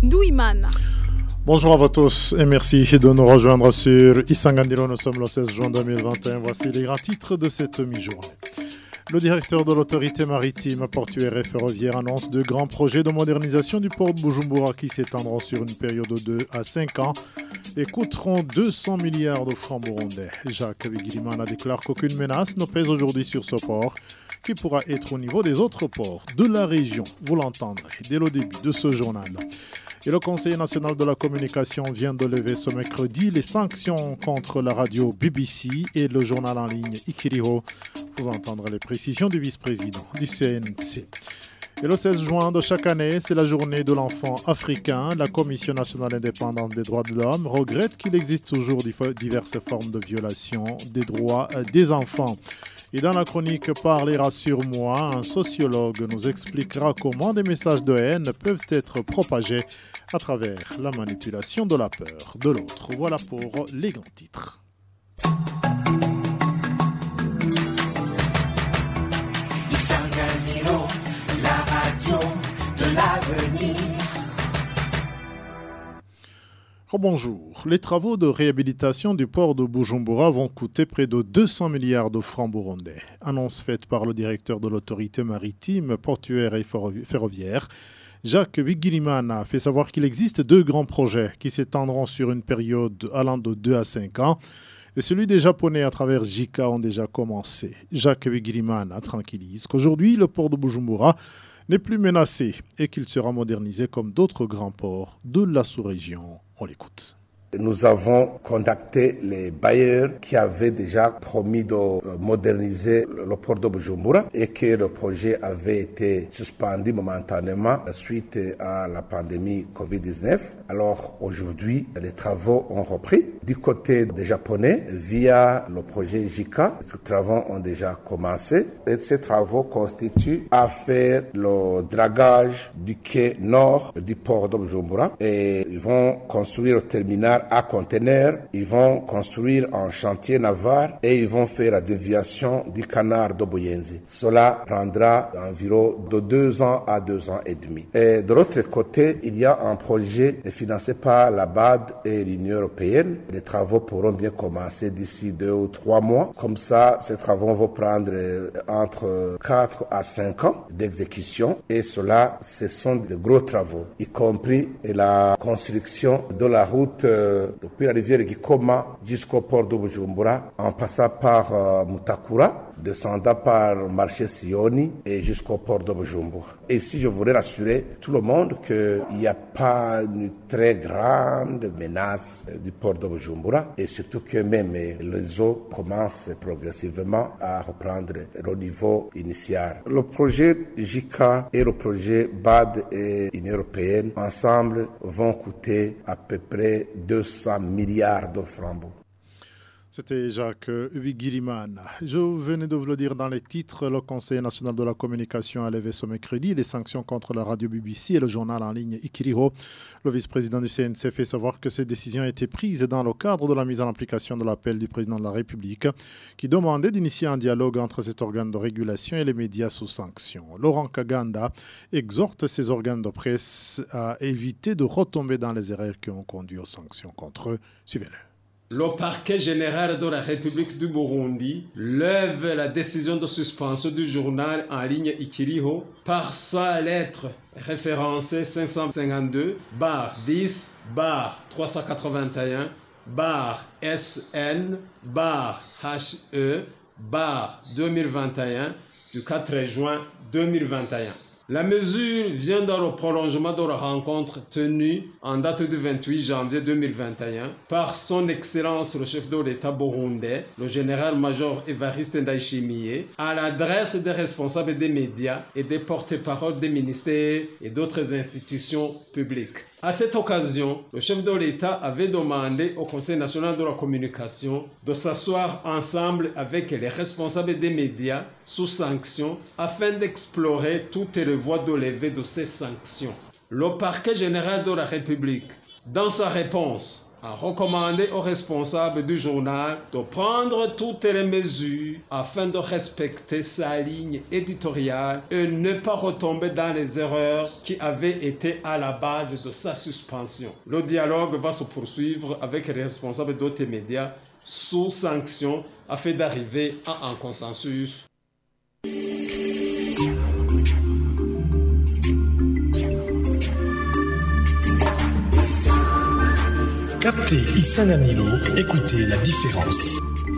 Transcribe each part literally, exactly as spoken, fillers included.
Douimana. Bonjour à vous tous et merci de nous rejoindre sur Isangandiro. Nous sommes le seize juin deux mille vingt et un. Voici les grands titres de cette mi-journée. Le directeur de l'autorité maritime, portuaire et ferroviaire annonce de grands projets de modernisation du port de Bujumbura qui s'étendront sur une période de deux à cinq ans et coûteront deux cents milliards de francs burundais. Jacques Bigirimana déclare qu'aucune menace ne pèse aujourd'hui sur ce port qui pourra être au niveau des autres ports de la région. Vous l'entendrez dès le début de ce journal. Et le Conseil national de la communication vient de lever ce mercredi les sanctions contre la radio B B C et le journal en ligne Ikiriho. Vous entendrez les précisions du vice-président du C N C. Et le seize juin de chaque année, c'est la journée de l'enfant africain. La Commission nationale indépendante des droits de l'homme regrette qu'il existe toujours diverses formes de violation des droits des enfants. Et dans la chronique « Parler rassure-moi », un sociologue nous expliquera comment des messages de haine peuvent être propagés à travers la manipulation de la peur de l'autre. Voilà pour les grands titres. Isanganiro, la radio de l'avenir. Bonjour. Les travaux de réhabilitation du port de Bujumbura vont coûter près de deux cents milliards de francs burundais. Annonce faite par le directeur de l'autorité maritime, portuaire et ferroviaire. Jacques Bigirimana fait savoir qu'il existe deux grands projets qui s'étendront sur une période allant de deux à cinq ans. Et celui des Japonais à travers J I C A ont déjà commencé. Jacques Bigirimana tranquillise qu'aujourd'hui, le port de Bujumbura n'est plus menacé et qu'il sera modernisé comme d'autres grands ports de la sous-région. On l'écoute. Nous avons contacté les bailleurs qui avaient déjà promis de moderniser le port de Bujumbura et que le projet avait été suspendu momentanément suite à la pandémie covid dix-neuf. Alors aujourd'hui, les travaux ont repris. Du côté des Japonais, via le projet J I C A, les travaux ont déjà commencé. Et ces travaux constituent à faire le dragage du quai nord du port de Bujumbura et ils vont construire le terminal à conteneurs, ils vont construire un chantier naval et ils vont faire la déviation du canal de Buyenzi. Cela prendra environ de deux ans à deux ans et demi. Et de l'autre côté, il y a un projet financé par la B A D et l'Union européenne. Les travaux pourront bien commencer d'ici deux ou trois mois. Comme ça, ces travaux vont prendre entre quatre à cinq ans d'exécution. Et cela, ce sont de gros travaux, y compris la construction de la route depuis la rivière Gikoma jusqu'au port de Bujumbura, en passant par euh, Mutakura, descendant par le marché Sioni et jusqu'au port de Bujumbura. Et ici, je voudrais rassurer tout le monde qu'il n'y a pas une très grande menace du port de Bujumbura et surtout que même les eaux commencent progressivement à reprendre le niveau initial. Le projet J I C A et le projet B A D et l'Union européenne ensemble vont coûter à peu près deux cents milliards de francs. C'était Jacques Bigirimana. Je venais de vous le dire dans les titres. Le Conseil national de la communication a levé ce mercredi les sanctions contre la radio B B C et le journal en ligne Ikiriho. Le vice-président du C N C fait savoir que ces décisions ont été prises dans le cadre de la mise en application de l'appel du président de la République qui demandait d'initier un dialogue entre cet organe de régulation et les médias sous sanction. Laurent Kaganda exhorte ces organes de presse à éviter de retomber dans les erreurs qui ont conduit aux sanctions contre eux. Suivez-le. Le parquet général de la République du Burundi lève la décision de suspension du journal en ligne Ikiriho par sa lettre référencée cinq cent cinquante-deux barre dix barre trois cent quatre-vingt-un barre S N barre H E barre deux mille vingt et un du quatre juin deux mille vingt et un. La mesure vient dans le prolongement de la rencontre tenue en date du vingt-huit janvier deux mille vingt et un par son Excellence le chef de l'État burundais, le général-major Évariste Ndayishimiye, à l'adresse des responsables des médias et des porte-paroles des ministères et d'autres institutions publiques. À cette occasion, le chef de l'État avait demandé au Conseil national de la communication de s'asseoir ensemble avec les responsables des médias sous sanction afin d'explorer toutes les voies de levée de ces sanctions. Le parquet général de la République, dans sa réponse a recommandé aux responsables du journal de prendre toutes les mesures afin de respecter sa ligne éditoriale et ne pas retomber dans les erreurs qui avaient été à la base de sa suspension. Le dialogue va se poursuivre avec les responsables d'autres médias sous sanction afin d'arriver à un consensus. Captez Isanganilo, écoutez la différence.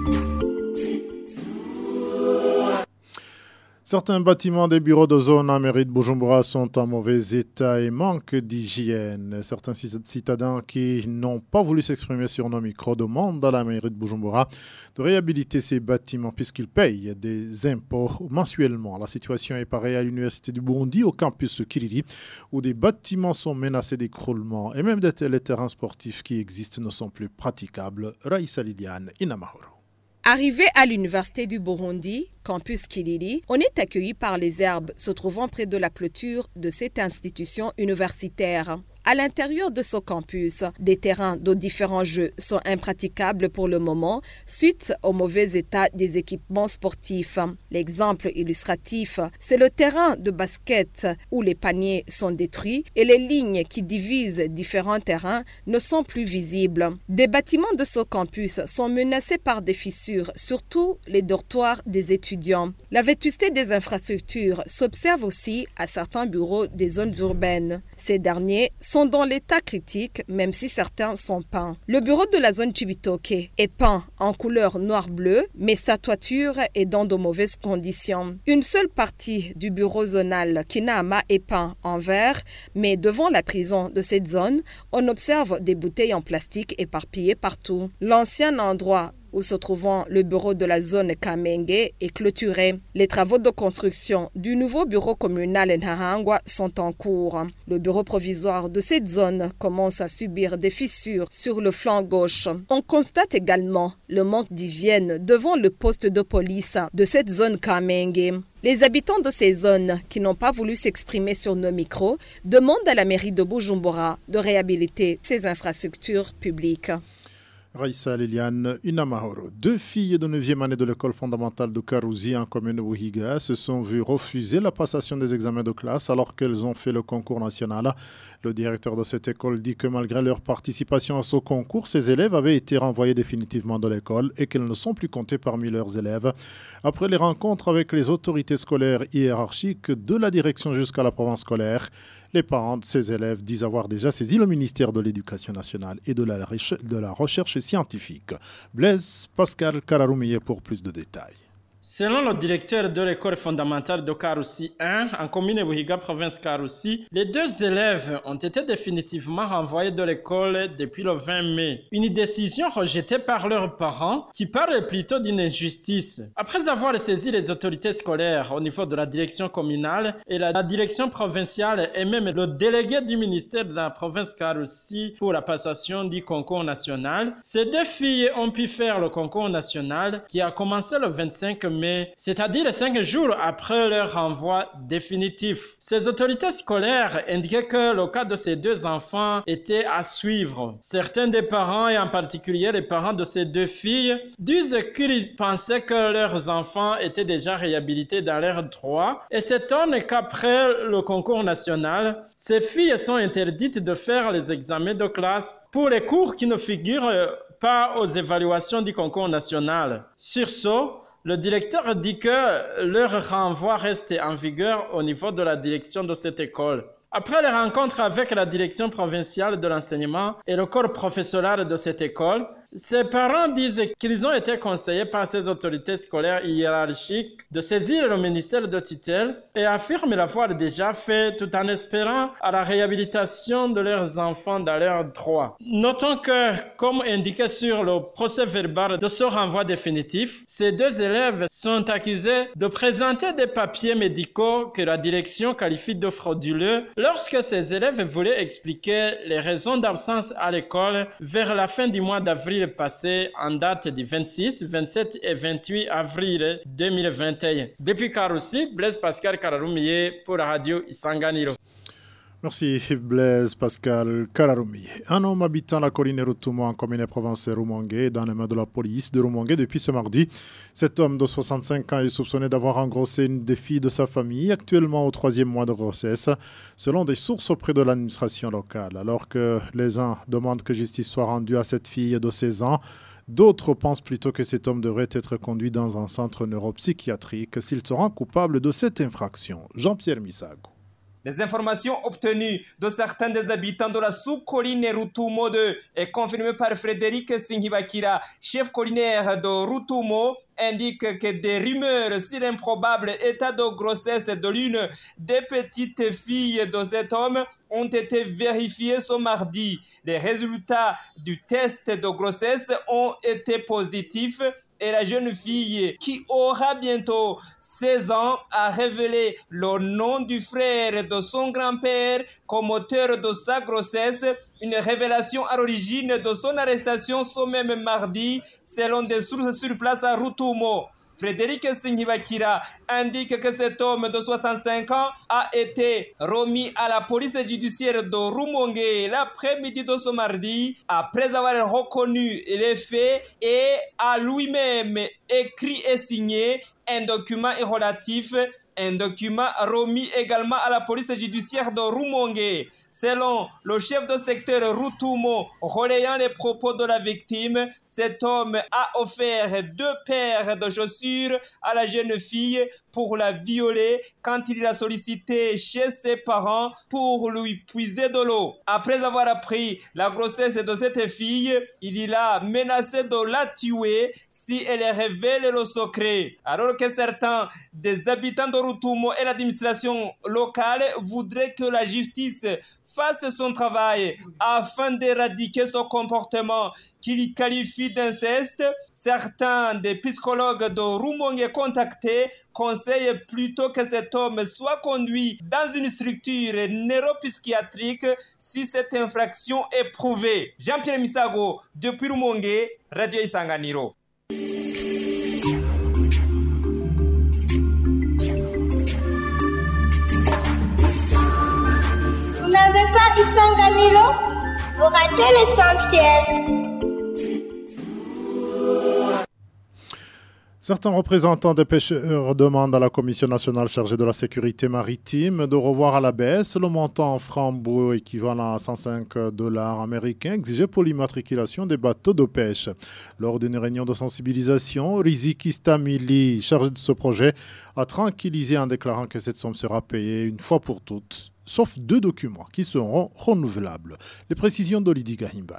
Certains bâtiments des bureaux de zone en mairie de Bujumbura sont en mauvais état et manquent d'hygiène. Certains citadins qui n'ont pas voulu s'exprimer sur nos micros demandent à la mairie de Bujumbura de réhabiliter ces bâtiments puisqu'ils payent des impôts mensuellement. La situation est pareille à l'université du Burundi, au campus Kiriri, où des bâtiments sont menacés d'écroulement et même les terrains sportifs qui existent ne sont plus praticables. Raïssa Liliane, Inamahoro. Arrivé à l'université du Burundi, campus Kiriri, on est accueilli par les herbes se trouvant près de la clôture de cette institution universitaire. À l'intérieur de ce campus, des terrains de différents jeux sont impraticables pour le moment suite au mauvais état des équipements sportifs. L'exemple illustratif, c'est le terrain de basket où les paniers sont détruits et les lignes qui divisent différents terrains ne sont plus visibles. Des bâtiments de ce campus sont menacés par des fissures, surtout les dortoirs des étudiants. La vétusté des infrastructures s'observe aussi à certains bureaux des zones urbaines. Ces derniers sont dans l'état critique, même si certains sont peints. Le bureau de la zone Chibitoke est peint en couleur noir-bleu, mais sa toiture est dans de mauvaises conditions. Une seule partie du bureau zonal Kinama est peint en vert, mais devant la prison de cette zone, on observe des bouteilles en plastique éparpillées partout. L'ancien endroit où se trouvant le bureau de la zone Kamenge est clôturé. Les travaux de construction du nouveau bureau communal Nhahangwa sont en cours. Le bureau provisoire de cette zone commence à subir des fissures sur le flanc gauche. On constate également le manque d'hygiène devant le poste de police de cette zone Kamenge. Les habitants de ces zones qui n'ont pas voulu s'exprimer sur nos micros demandent à la mairie de Bujumbura de réhabiliter ces infrastructures publiques. Raïssa Liliane, Inamahoro. Deux filles de neuvième année de l'école fondamentale de Karouzi en commune de Buhiga se sont vues refuser la passation des examens de classe alors qu'elles ont fait le concours national. Le directeur de cette école dit que malgré leur participation à ce concours, ces élèves avaient été renvoyés définitivement de l'école et qu'elles ne sont plus comptées parmi leurs élèves. Après les rencontres avec les autorités scolaires hiérarchiques de la direction jusqu'à la province scolaire, les parents de ces élèves disent avoir déjà saisi le ministère de l'Éducation nationale et de la, de la recherche scientifique. Blaise Pascal Kararoumier pour plus de détails. Selon le directeur de l'école fondamentale de Karouzi un, en commune Buhiga, province Karouzi, les deux élèves ont été définitivement renvoyés de l'école depuis le vingt mai. Une décision rejetée par leurs parents qui parle plutôt d'une injustice. Après avoir saisi les autorités scolaires au niveau de la direction communale et la, la direction provinciale et même le délégué du ministère de la province Karouzi pour la passation du concours national, ces deux filles ont pu faire le concours national qui a commencé le vingt-cinq mai, c'est-à-dire cinq jours après leur renvoi définitif. Ces autorités scolaires indiquaient que le cas de ces deux enfants était à suivre. Certains des parents, et en particulier les parents de ces deux filles, disent qu'ils pensaient que leurs enfants étaient déjà réhabilités dans leurs droits et s'étonnent qu'après le concours national, ces filles sont interdites de faire les examens de classe pour les cours qui ne figurent pas aux évaluations du concours national. Sur ce, le directeur dit que leur renvoi reste en vigueur au niveau de la direction de cette école. Après les rencontres avec la direction provinciale de l'enseignement et le corps professoral de cette école, ces parents disent qu'ils ont été conseillés par ces autorités scolaires hiérarchiques de saisir le ministère de tutelle et affirment l'avoir déjà fait tout en espérant à la réhabilitation de leurs enfants dans leurs droits. Notons que, comme indiqué sur le procès verbal de ce renvoi définitif, ces deux élèves sont accusés de présenter des papiers médicaux que la direction qualifie de frauduleux lorsque ces élèves voulaient expliquer les raisons d'absence à l'école vers la fin du mois d'avril passé en date du vingt-six, vingt-sept et vingt-huit avril deux mille vingt et un. Depuis Karouzi, Blaise Pascal Kararoumier pour la radio Isanganiro. Merci Blaise Pascal Kararoumi. Un homme habitant la colline Rutumo en commune province Rumongue est dans les mains de la police de Rumongue depuis ce mardi. Cet homme de soixante-cinq ans est soupçonné d'avoir engrossé une des filles de sa famille, actuellement au troisième mois de grossesse, selon des sources auprès de l'administration locale. Alors que les uns demandent que justice soit rendue à cette fille de seize ans, d'autres pensent plutôt que cet homme devrait être conduit dans un centre neuropsychiatrique s'il se rend coupable de cette infraction. Jean-Pierre Misago. Les informations obtenues de certains des habitants de la sous-colline Rutumo deux et confirmées par Frédéric Singhibakira, chef collinaire de Rutumo, indiquent que des rumeurs sur l'improbable état de grossesse de l'une des petites filles de cet homme ont été vérifiées ce mardi. Les résultats du test de grossesse ont été positifs et la jeune fille, qui aura bientôt seize ans, a révélé le nom du frère de son grand-père comme auteur de sa grossesse, une révélation à l'origine de son arrestation ce même mardi, selon des sources sur place à Rutumo. Frédéric Singhibakira indique que cet homme de soixante-cinq ans a été remis à la police judiciaire de Rumongue l'après-midi de ce mardi après avoir reconnu les faits et a lui-même écrit et signé un document relatif, un document remis également à la police judiciaire de Rumongue. Selon le chef de secteur Rutumo, relayant les propos de la victime, cet homme a offert deux paires de chaussures à la jeune fille pour la violer quand il l'a sollicité chez ses parents pour lui puiser de l'eau. Après avoir appris la grossesse de cette fille, il l'a menacé de la tuer si elle révèle le secret. Alors que certains des habitants de Rutumo et l'administration locale voudraient que la justice fasse son travail afin d'éradiquer son comportement qu'il qualifie d'inceste, certains des psychologues de Rumongue contactés conseillent plutôt que cet homme soit conduit dans une structure neuropsychiatrique si cette infraction est prouvée. Jean-Pierre Misago, depuis Rumongue, Radio Isanganiro. Vous n'avez pas Isanganiro? Vous ratez l'essentiel. Certains représentants des pêcheurs demandent à la Commission nationale chargée de la sécurité maritime de revoir à la baisse le montant en francs bouts équivalent à cent cinq dollars américains exigé pour l'immatriculation des bateaux de pêche. Lors d'une réunion de sensibilisation, Riziki Stamili, chargé de ce projet, a tranquillisé en déclarant que cette somme sera payée une fois pour toutes, sauf deux documents qui seront renouvelables. Les précisions d'Olidi Gahimbare.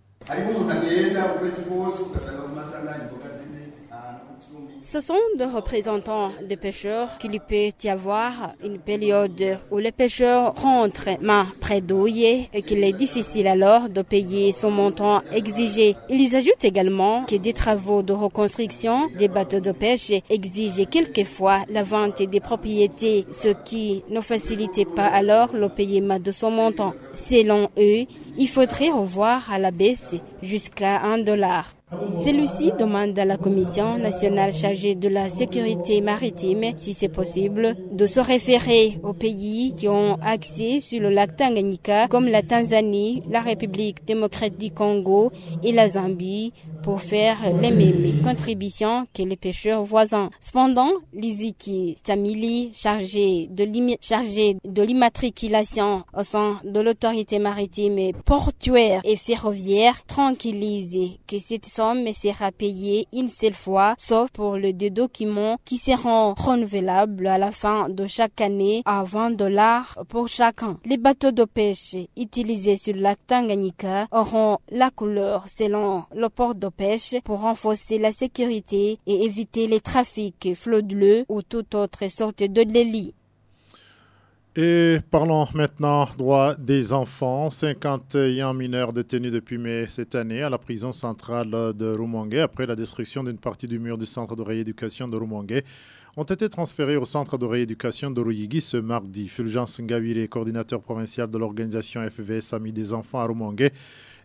Ce sont des représentants des pêcheurs qu'il peut y avoir une période où les pêcheurs rentrent main près d'ouiller et qu'il est difficile alors de payer son montant exigé. Ils ajoutent également que des travaux de reconstruction des bateaux de pêche exigent quelquefois la vente des propriétés, ce qui ne facilite pas alors le paiement de son montant. Selon eux, il faudrait revoir à la baisse jusqu'à un dollar. Celui-ci demande à la Commission nationale chargée de la sécurité maritime, si c'est possible, de se référer aux pays qui ont accès sur le lac Tanganyika, comme la Tanzanie, la République démocratique du Congo et la Zambie, pour faire les mêmes contributions que les pêcheurs voisins. Cependant, Riziki Stamili, chargé de, chargé de l'immatriculation au sein de l'autorité maritime portuaire et ferroviaire, tranquillise que cette somme sera payée une seule fois, sauf pour les deux documents qui seront renouvelables à la fin de chaque année à vingt dollars pour chacun. Les bateaux de pêche utilisés sur le lac Tanganyika auront la couleur selon le port de pêche pour renforcer la sécurité et éviter les trafics frauduleux ou toute autre sorte de délit. Et parlons maintenant droit des enfants. cinquante et un mineurs détenus depuis mai cette année à la prison centrale de Rumongue après la destruction d'une partie du mur du centre de rééducation de Rumongue ont été transférés au centre de rééducation de Ruyigi ce mardi. Fulgence Ngawire, coordinateur provincial de l'organisation F V S Amis des enfants à Rumongue,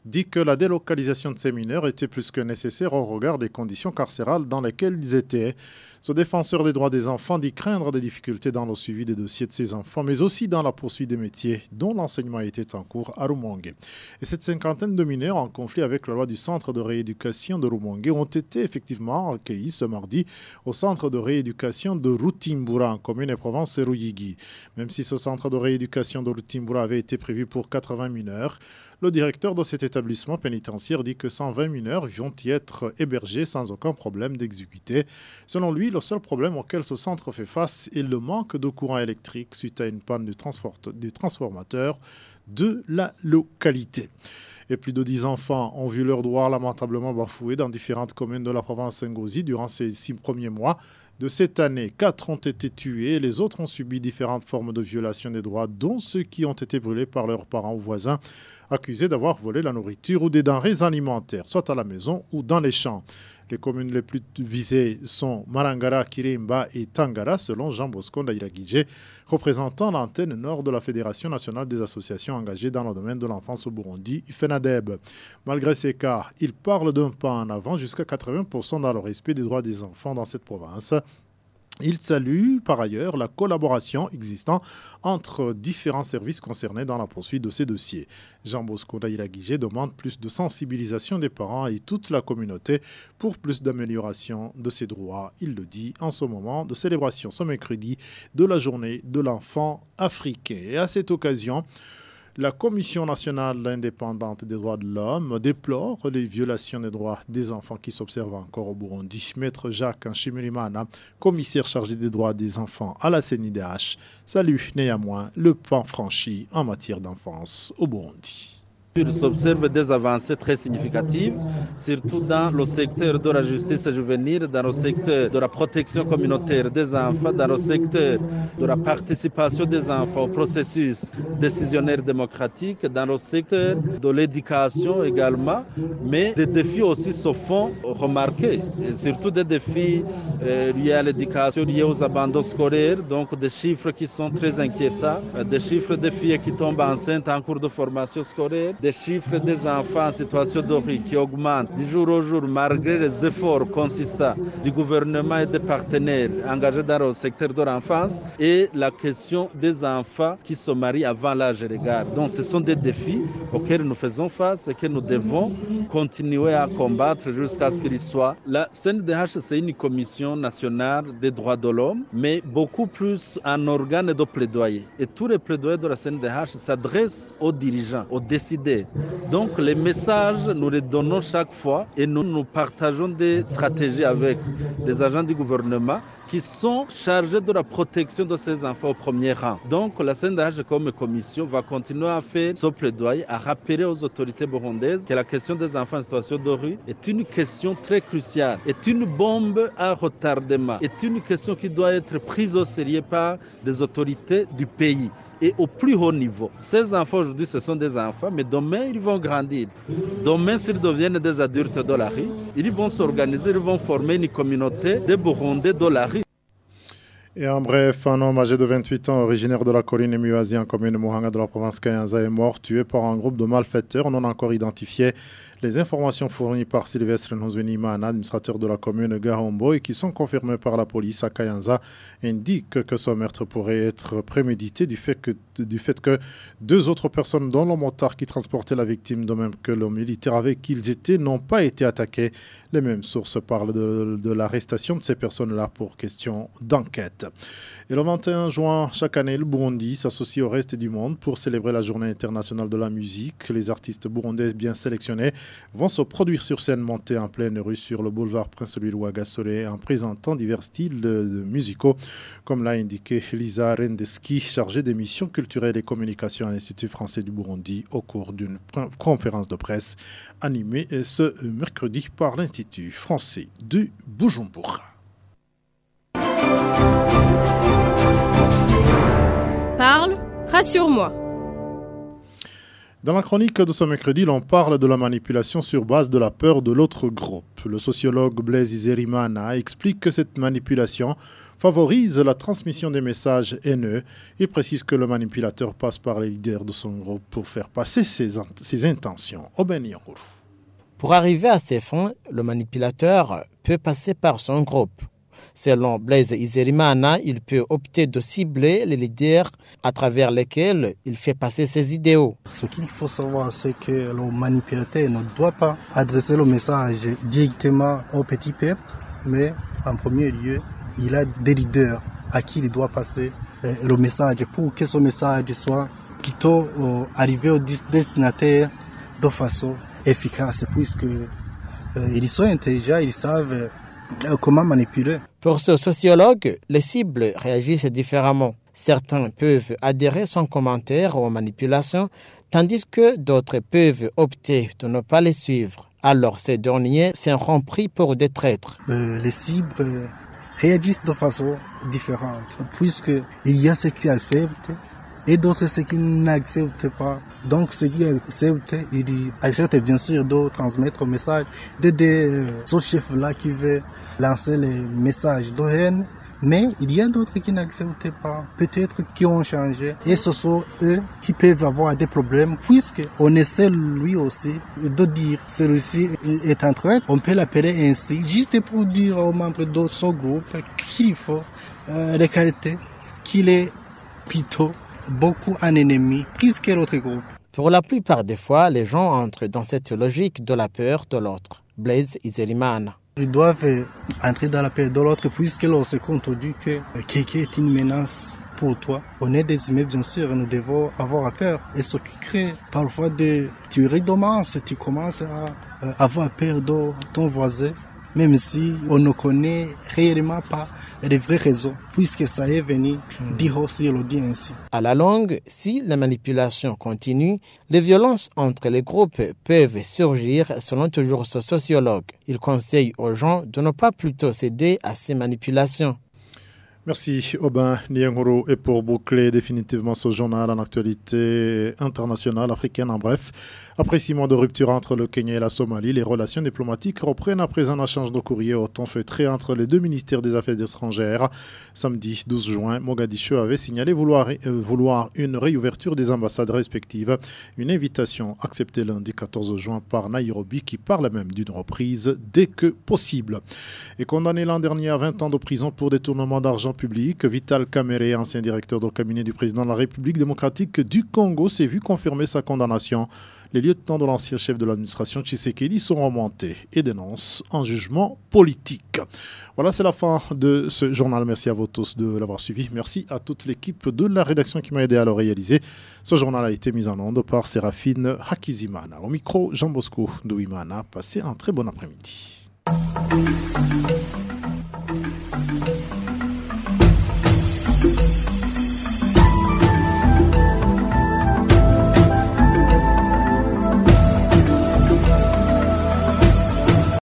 dit que la délocalisation de ces mineurs était plus que nécessaire au regard des conditions carcérales dans lesquelles ils étaient. Ce défenseur des droits des enfants dit craindre des difficultés dans le suivi des dossiers de ces enfants, mais aussi dans la poursuite des métiers dont l'enseignement était en cours à Rumongue. Et cette cinquantaine de mineurs en conflit avec la loi du centre de rééducation de Rumongue ont été effectivement accueillis ce mardi au centre de rééducation de Rutimbura, en commune et province Seruyigi. Même si ce centre de rééducation de Rutimbura avait été prévu pour quatre-vingts mineurs, le directeur de cet établissement pénitentiaire dit que cent vingt mineurs vont y être hébergés sans aucun problème d'exécuter. Selon lui, le seul problème auquel ce centre fait face est le manque de courant électrique suite à une panne du, transport, du transformateur de la localité. Et plus de dix enfants ont vu leurs droits lamentablement bafoués dans différentes communes de la province Ngozi durant ces six premiers mois de cette année. Quatre ont été tués et les autres ont subi différentes formes de violation des droits, dont ceux qui ont été brûlés par leurs parents ou voisins, accusés d'avoir volé la nourriture ou des denrées alimentaires, soit à la maison ou dans les champs. Les communes les plus visées sont Marangara, Kirimba et Tangara, selon Jean Bosco Ndairagije, représentant l'antenne nord de la Fédération nationale des associations engagées dans le domaine de l'enfance au Burundi, FENADEB. Malgré ces cas, il parle d'un pas en avant jusqu'à quatre-vingts pour cent dans le respect des droits des enfants dans cette province. Il salue par ailleurs la collaboration existant entre différents services concernés dans la poursuite de ces dossiers. Jean Bosco Ndairagije demande plus de sensibilisation des parents et toute la communauté pour plus d'amélioration de ces droits. Il le dit en ce moment de célébration ce mercredi de la journée de l'enfant africain. Et à cette occasion, la Commission nationale indépendante des droits de l'homme déplore les violations des droits des enfants qui s'observent encore au Burundi. Maître Jacques Nshimirimana, commissaire chargé des droits des enfants à la C N I D H, salue néanmoins le pas franchi en matière d'enfance au Burundi. Il s'observe des avancées très significatives, surtout dans le secteur de la justice juvénile, dans le secteur de la protection communautaire des enfants, dans le secteur de la participation des enfants au processus décisionnaire démocratique, dans le secteur de l'éducation également, mais des défis aussi se font remarquer, et surtout des défis euh, liés à l'éducation, liés aux abandons scolaires, donc des chiffres qui sont très inquiétants, des chiffres de filles qui tombent enceintes en cours de formation scolaire, des chiffres des enfants en situation de rue qui augmentent du jour au jour malgré les efforts consistants du gouvernement et des partenaires engagés dans le secteur de l'enfance, et la question des enfants qui se marient avant l'âge légal. Donc ce sont des défis auxquels nous faisons face et que nous devons continuer à combattre jusqu'à ce qu'il soit. La C N D H, c'est une commission nationale des droits de l'homme, mais beaucoup plus un organe de plaidoyer. Et tous les plaidoyers de la C N D H s'adressent aux dirigeants, aux décideurs. Donc les messages, nous les donnons chaque fois et nous, nous partageons des stratégies avec les agents du gouvernement qui sont chargés de la protection de ces enfants au premier rang. Donc la C N D H comme commission va continuer à faire ce plaidoyer, à rappeler aux autorités burundaises que la question des enfants en situation de rue est une question très cruciale, est une bombe à retardement, est une question qui doit être prise au sérieux par les autorités du pays. Et au plus haut niveau. Ces enfants aujourd'hui, ce sont des enfants, mais demain, ils vont grandir. Demain, s'ils deviennent des adultes de la rue, ils vont s'organiser, ils vont former une communauté de Burundais de la rue. Et en bref, un homme âgé de vingt-huit ans, originaire de la colline Muazi en commune Muhanga de la province Kayanza, est mort, tué par un groupe de malfaiteurs non encore identifiés. Les informations fournies par Sylvestre Nozwenimana, administrateur de la commune Gahombo, et qui sont confirmées par la police à Kayanza, indiquent que ce meurtre pourrait être prémédité du fait que, du fait que deux autres personnes, dont le motard qui transportait la victime, de même que le militaire avec qui ils étaient, n'ont pas été attaqués. Les mêmes sources parlent de, de l'arrestation de ces personnes-là pour question d'enquête. Et le vingt et un juin, chaque année, le Burundi s'associe au reste du monde pour célébrer la journée internationale de la musique. Les artistes burundais bien sélectionnés vont se produire sur scène montée en pleine rue sur le boulevard Prince-Louis Rwagasore en présentant divers styles de, de musicaux, comme l'a indiqué Lisa Rendeski, chargée des missions culturelles et communications à l'Institut français du Burundi au cours d'une conférence de presse animée ce mercredi par l'Institut français du Bujumbura. Parle, rassure-moi. Dans la chronique de ce mercredi, l'on parle de la manipulation sur base de la peur de l'autre groupe. Le sociologue Blaise Izerimana explique que cette manipulation favorise la transmission des messages haineux. Il précise que le manipulateur passe par les leaders de son groupe pour faire passer ses, ses intentions. Oben Yangourou. Pour arriver à ses fins, le manipulateur peut passer par son groupe. Selon Blaise Izerimana, il peut opter de cibler les leaders à travers lesquels il fait passer ses idéaux. Ce qu'il faut savoir, c'est que le manipulateur ne doit pas adresser le message directement au petit peuple, mais en premier lieu, il a des leaders à qui il doit passer le message pour que ce message soit plutôt arrivé au destinataire de façon efficace, puisque ils sont intelligents, ils savent comment manipuler. Pour ce sociologue, les cibles réagissent différemment. Certains peuvent adhérer sans commentaire aux manipulations, tandis que d'autres peuvent opter de ne pas les suivre. Alors ces derniers seront pris pour des traîtres. Euh, les cibles réagissent de façon différente, puisqu'il y a ceux qui acceptent et d'autres ceux qui n'acceptent pas. Donc ceux qui acceptent, ils acceptent bien sûr de transmettre le message de, de ce chef-là qui veut lancer les messages de haine, mais il y a d'autres qui n'acceptent pas, peut-être qui ont changé, et ce sont eux qui peuvent avoir des problèmes, puisqu'on essaie lui aussi de dire celui-ci est un traître, on peut l'appeler ainsi, juste pour dire aux membres de son groupe qu'il faut euh, récolter, qu'il est plutôt beaucoup un ennemi, plus que l'autre groupe. Pour la plupart des fois, les gens entrent dans cette logique de la peur de l'autre. Blaise Izerimana. Ils doivent entrer dans la peur de l'autre, puisque lorsqu'on te dit que quelqu'un est une menace pour toi, on est des humains, bien sûr, nous devons avoir peur. Et ce qui crée parfois des tueries d'hommages, tu commences à avoir peur de ton voisin, même si on ne connaît réellement pas les vraies raisons, puisque ça est venu dire aussi, le dit ainsi. À la longue, si la manipulation continue, les violences entre les groupes peuvent surgir, selon toujours ce sociologue. Il conseille aux gens de ne pas plutôt céder à ces manipulations. Merci Oben Niangoro. Et pour boucler définitivement ce journal en actualité internationale, africaine en bref, après six mois de rupture entre le Kenya et la Somalie, les relations diplomatiques reprennent après un échange de courrier au temps feutré entre les deux ministères des Affaires étrangères. Samedi douze juin, Mogadiscio avait signalé vouloir, euh, vouloir une réouverture des ambassades respectives, une invitation acceptée lundi quatorze juin par Nairobi qui parle même d'une reprise dès que possible. Et condamné l'an dernier à vingt ans de prison pour détournement d'argent public, Vital Kamerhe, ancien directeur du cabinet du président de la République démocratique du Congo, s'est vu confirmer sa condamnation. Les lieutenants de l'ancien chef de l'administration Tshisekedi sont remontés et dénoncent un jugement politique. Voilà, c'est la fin de ce journal. Merci à vous tous de l'avoir suivi. Merci à toute l'équipe de la rédaction qui m'a aidé à le réaliser. Ce journal a été mis en onde par Séraphine Hakizimana. Au micro, Jean Bosco Douimana. Passez un très bon après-midi.